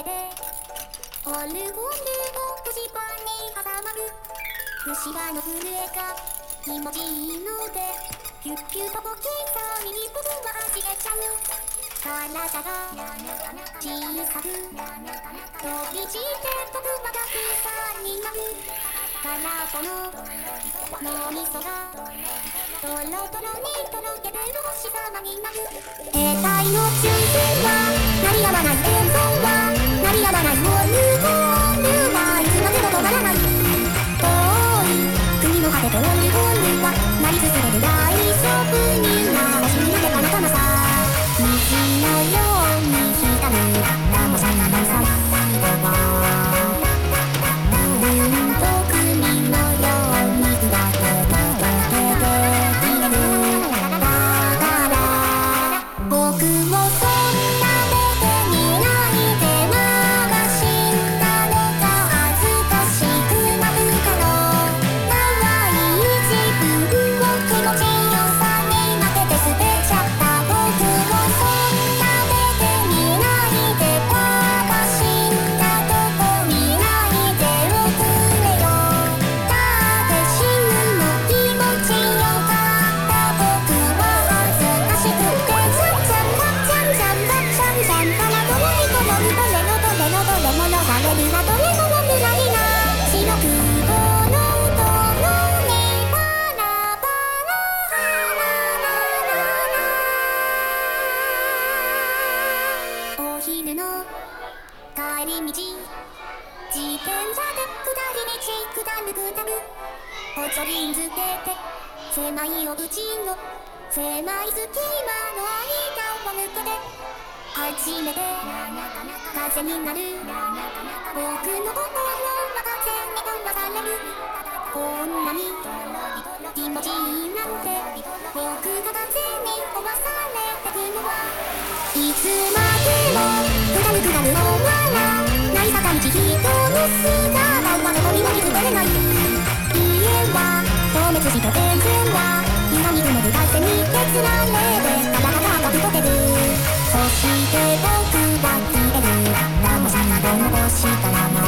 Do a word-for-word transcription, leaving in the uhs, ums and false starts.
てオルゴールをくじばに挟まる虫歯の震えが気持ちいいのでピュッピュと小さに僕は走れちゃう体が小さく飛び散って僕はたくさんになる空っぽの脳みそがトロトロにとろけてる星様になる兵隊の中心は鳴りやまない演奏は鳴りやまないウォールゴールはいつまでも止まらない遠い国の果てとオルゴールは鳴り続ける大丈夫にならしみてか仲間さ虹のように光るラモさんのサイドがうんと国のように砕けて溶けて消えるだから僕をそんな目で見ないでまだ死んだのか恥ずかしくなるかの長い自分を気持ちよさに負けて捨てちゃった僕をそんな目で見ないでまだ死んだとこ見ないでおくれよだって死ぬの気持ちよかった僕は恥ずかしくてザンザンザンザンザンザンザンザンどれにこのどれのどれのどれものされるがどれものくらいな白黒のどのにバラバラお昼の帰り道自転車で下り道下る下るおちょりんづけて狭いお家の狭い隙間の間を抜けて初めて風になる僕の心は風に流されるこんなに気持ちいいなんて僕が風に飛ばされてくのはいつまでも下る下る終わらない坂道人の姿はどこにも見つめれない家は消滅して電線は今に雲る大線に削られてガタガタと太けるそして僕は消えるラモさんなど残したらな